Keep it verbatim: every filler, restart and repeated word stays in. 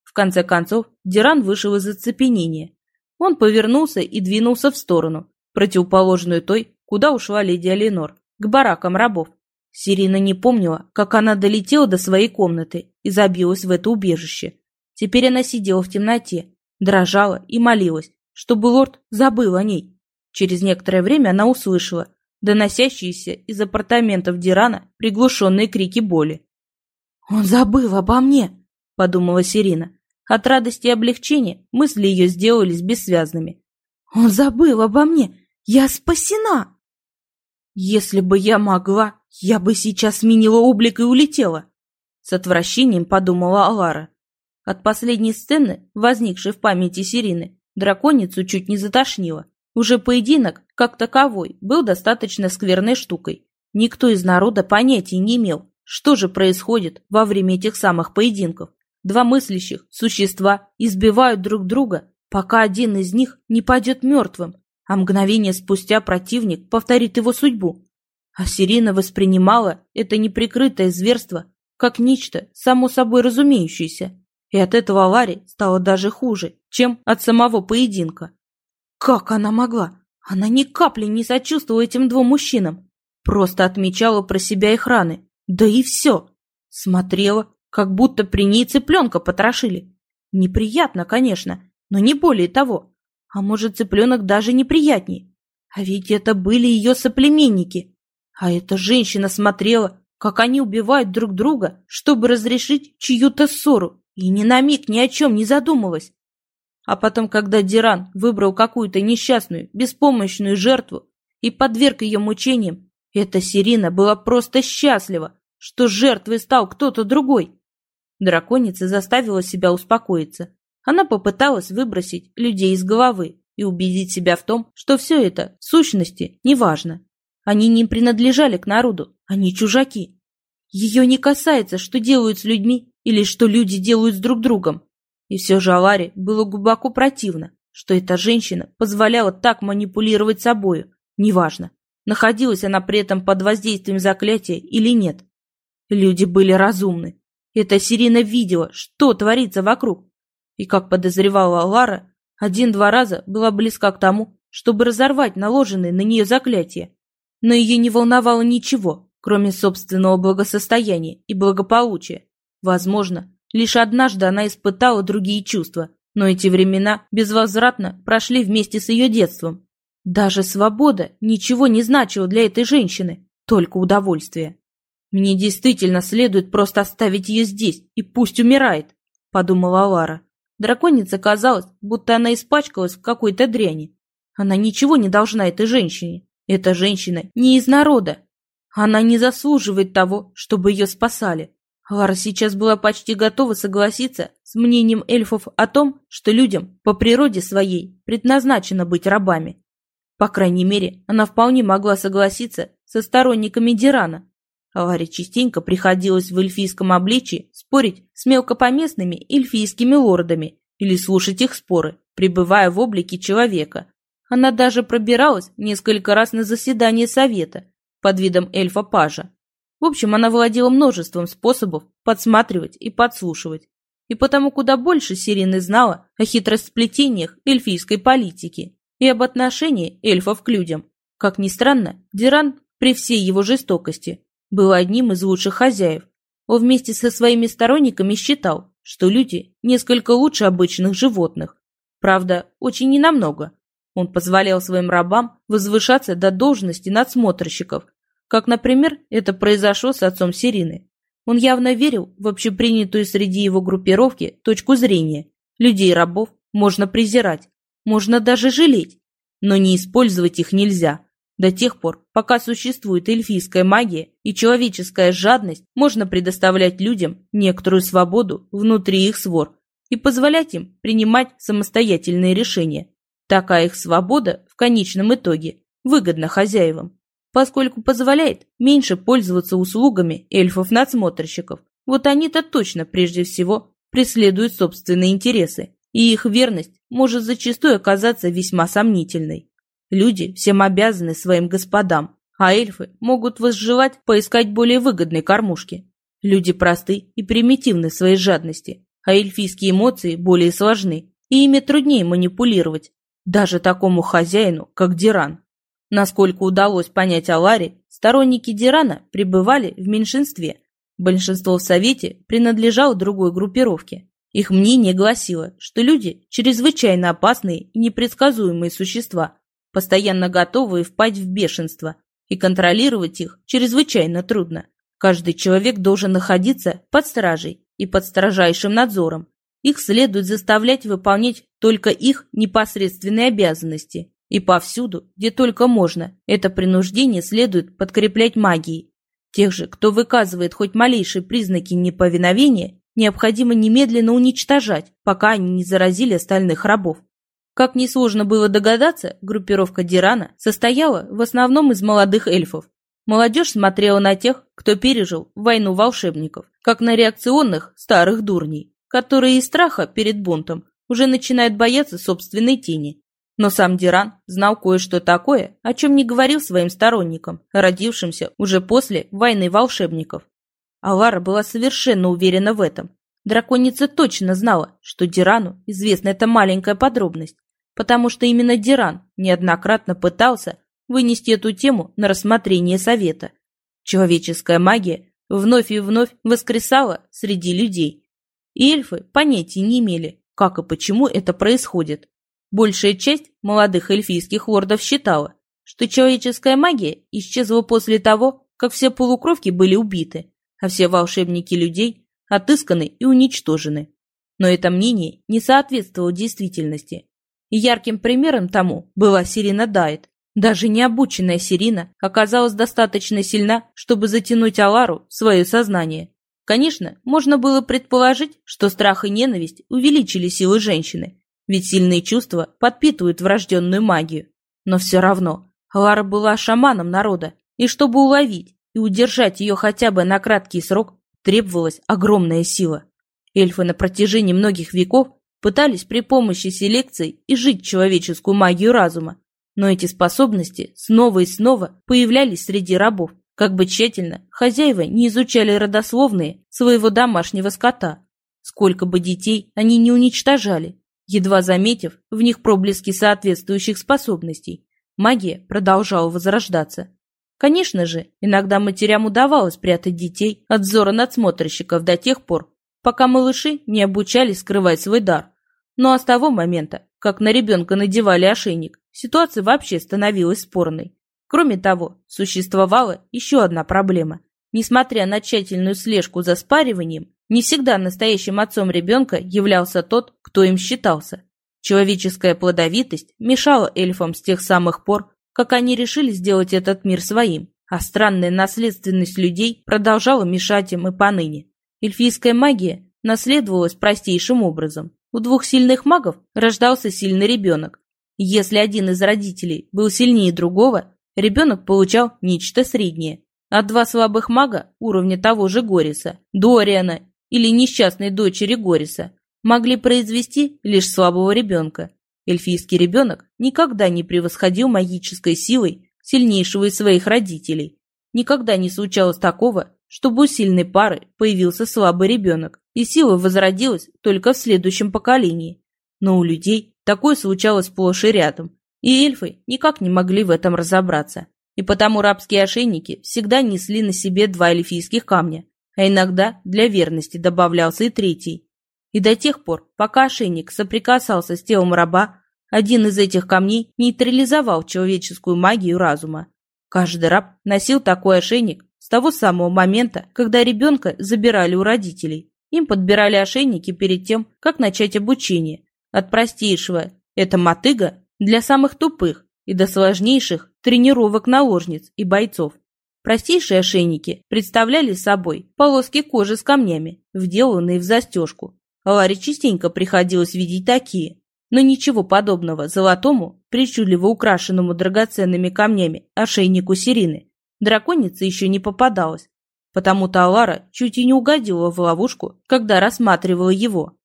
В конце концов, Диран вышел из оцепенения. Он повернулся и двинулся в сторону, противоположную той, куда ушла леди Алинор, к баракам рабов. Сирина не помнила, как она долетела до своей комнаты и забилась в это убежище. Теперь она сидела в темноте, дрожала и молилась, чтобы лорд забыл о ней. Через некоторое время она услышала доносящиеся из апартаментов Дирана приглушенные крики боли. «Он забыл обо мне!» — подумала Сирина. От радости и облегчения мысли ее сделались бессвязными. «Он забыл обо мне! Я спасена!» «Если бы я могла, я бы сейчас сменила облик и улетела!» С отвращением подумала Алара. От последней сцены, возникшей в памяти Сирины, драконицу чуть не затошнило. Уже поединок, как таковой, был достаточно скверной штукой. Никто из народа понятия не имел, что же происходит во время этих самых поединков. Два мыслящих существа избивают друг друга, пока один из них не падет мертвым, а мгновение спустя противник повторит его судьбу. А Сирина воспринимала это неприкрытое зверство как нечто само собой разумеющееся, и от этого Аларе стало даже хуже, чем от самого поединка. Как она могла? Она ни капли не сочувствовала этим двум мужчинам, просто отмечала про себя их раны, да и все. Смотрела, как будто при ней цыпленка потрошили. Неприятно, конечно, но не более того. А может, цыпленок даже неприятнее. А ведь это были ее соплеменники. А эта женщина смотрела, как они убивают друг друга, чтобы разрешить чью-то ссору, и ни на миг ни о чем не задумалась. А потом, когда Диран выбрал какую-то несчастную, беспомощную жертву и подверг ее мучениям, эта Сирина была просто счастлива, что жертвой стал кто-то другой. Драконица заставила себя успокоиться. Она попыталась выбросить людей из головы и убедить себя в том, что все это, в сущности, неважно. Они не принадлежали к народу, они чужаки. Ее не касается, что делают с людьми или что люди делают с друг другом. И все же Аларе было глубоко противно, что эта женщина позволяла так манипулировать собою, неважно, находилась она при этом под воздействием заклятия или нет. Люди были разумны. Эта Сирина видела, что творится вокруг. И, как подозревала Алара, один-два раза была близка к тому, чтобы разорвать наложенные на нее заклятия. Но ее не волновало ничего, кроме собственного благосостояния и благополучия. Возможно, лишь однажды она испытала другие чувства, но эти времена безвозвратно прошли вместе с ее детством. Даже свобода ничего не значила для этой женщины, только удовольствие. «Мне действительно следует просто оставить ее здесь, и пусть умирает», — подумала Алара. Драконице казалось, будто она испачкалась в какой-то дряни. Она ничего не должна этой женщине. Эта женщина не из народа. Она не заслуживает того, чтобы ее спасали. Лара сейчас была почти готова согласиться с мнением эльфов о том, что людям по природе своей предназначено быть рабами. По крайней мере, она вполне могла согласиться со сторонниками Дирана. Ларе частенько приходилось в эльфийском обличии спорить с мелкопоместными эльфийскими лордами или слушать их споры, пребывая в облике человека. Она даже пробиралась несколько раз на заседание совета под видом эльфа-пажа. В общем, она владела множеством способов подсматривать и подслушивать. И потому куда больше Сирины знала о хитросплетениях эльфийской политики и об отношении эльфов к людям. Как ни странно, Диран, при всей его жестокости, был одним из лучших хозяев. Он вместе со своими сторонниками считал, что люди несколько лучше обычных животных. Правда, очень ненамного. Он позволял своим рабам возвышаться до должности надсмотрщиков, как, например, это произошло с отцом Сирины. Он явно верил в общепринятую среди его группировки точку зрения. Людей-рабов можно презирать, можно даже жалеть, но не использовать их нельзя. До тех пор, пока существует эльфийская магия и человеческая жадность, можно предоставлять людям некоторую свободу внутри их свор и позволять им принимать самостоятельные решения. Такая их свобода в конечном итоге выгодна хозяевам, поскольку позволяет меньше пользоваться услугами эльфов-надсмотрщиков. Вот они-то точно прежде всего преследуют собственные интересы, и их верность может зачастую оказаться весьма сомнительной. Люди всем обязаны своим господам, а эльфы могут возжелать поискать более выгодной кормушки. Люди просты и примитивны в своей жадности, а эльфийские эмоции более сложны, и ими труднее манипулировать, даже такому хозяину, как Диран. Насколько удалось понять Аларе, сторонники Дирана пребывали в меньшинстве. Большинство в Совете принадлежало другой группировке. Их мнение гласило, что люди – чрезвычайно опасные и непредсказуемые существа, постоянно готовые впасть в бешенство, и контролировать их чрезвычайно трудно. Каждый человек должен находиться под стражей и под строжайшим надзором. Их следует заставлять выполнять только их непосредственные обязанности. И повсюду, где только можно, это принуждение следует подкреплять магией. Тех же, кто выказывает хоть малейшие признаки неповиновения, необходимо немедленно уничтожать, пока они не заразили остальных рабов. Как несложно было догадаться, группировка Дирана состояла в основном из молодых эльфов. Молодежь смотрела на тех, кто пережил войну волшебников, как на реакционных старых дурней, которые из страха перед бунтом уже начинают бояться собственной тени. Но сам Диран знал кое-что такое, о чем не говорил своим сторонникам, родившимся уже после войны волшебников. Алара была совершенно уверена в этом. Драконица точно знала, что Дирану известна эта маленькая подробность, потому что именно Диран неоднократно пытался вынести эту тему на рассмотрение совета. Человеческая магия вновь и вновь воскресала среди людей. И эльфы понятия не имели, как и почему это происходит. Большая часть молодых эльфийских лордов считала, что человеческая магия исчезла после того, как все полукровки были убиты, а все волшебники людей отысканы и уничтожены. Но это мнение не соответствовало действительности. И ярким примером тому была Сирина Дайт. Даже необученная Сирина оказалась достаточно сильна, чтобы затянуть Алару в свое сознание. Конечно, можно было предположить, что страх и ненависть увеличили силы женщины, ведь сильные чувства подпитывают врожденную магию. Но все равно Алара была шаманом народа, и чтобы уловить и удержать ее хотя бы на краткий срок, требовалась огромная сила. Эльфы на протяжении многих веков пытались при помощи селекции изжить человеческую магию разума, но эти способности снова и снова появлялись среди рабов, как бы тщательно хозяева не изучали родословные своего домашнего скота. Сколько бы детей они не уничтожали, едва заметив в них проблески соответствующих способностей, магия продолжала возрождаться. Конечно же, иногда матерям удавалось прятать детей от взора надсмотрщиков до тех пор, пока малыши не обучались скрывать свой дар. Но а с того момента, как на ребенка надевали ошейник, ситуация вообще становилась спорной. Кроме того, существовала еще одна проблема. Несмотря на тщательную слежку за спариванием, не всегда настоящим отцом ребенка являлся тот, кто им считался. Человеческая плодовитость мешала эльфам с тех самых пор, как они решили сделать этот мир своим, а странная наследственность людей продолжала мешать им и поныне. Эльфийская магия наследовалась простейшим образом. У двух сильных магов рождался сильный ребенок. Если один из родителей был сильнее другого, ребенок получал нечто среднее. А два слабых мага уровня того же Гориса, Дориана или несчастной дочери Гориса могли произвести лишь слабого ребенка. Эльфийский ребенок никогда не превосходил магической силой сильнейшего из своих родителей. Никогда не случалось такого, чтобы у сильной пары появился слабый ребенок, и сила возродилась только в следующем поколении. Но у людей такое случалось сплошь и рядом, и эльфы никак не могли в этом разобраться. И потому рабские ошейники всегда несли на себе два эльфийских камня, а иногда для верности добавлялся и третий. И до тех пор, пока ошейник соприкасался с телом раба, один из этих камней нейтрализовал человеческую магию разума. Каждый раб носил такой ошейник с того самого момента, когда ребенка забирали у родителей. Им подбирали ошейники перед тем, как начать обучение. От простейшего «это мотыга» для самых тупых и до сложнейших тренировок наложниц и бойцов. Простейшие ошейники представляли собой полоски кожи с камнями, вделанные в застежку. Аларе частенько приходилось видеть такие. Но ничего подобного золотому, причудливо украшенному драгоценными камнями ошейнику Сирины драконице еще не попадалось. Потому-то Алара чуть и не угодила в ловушку, когда рассматривала его.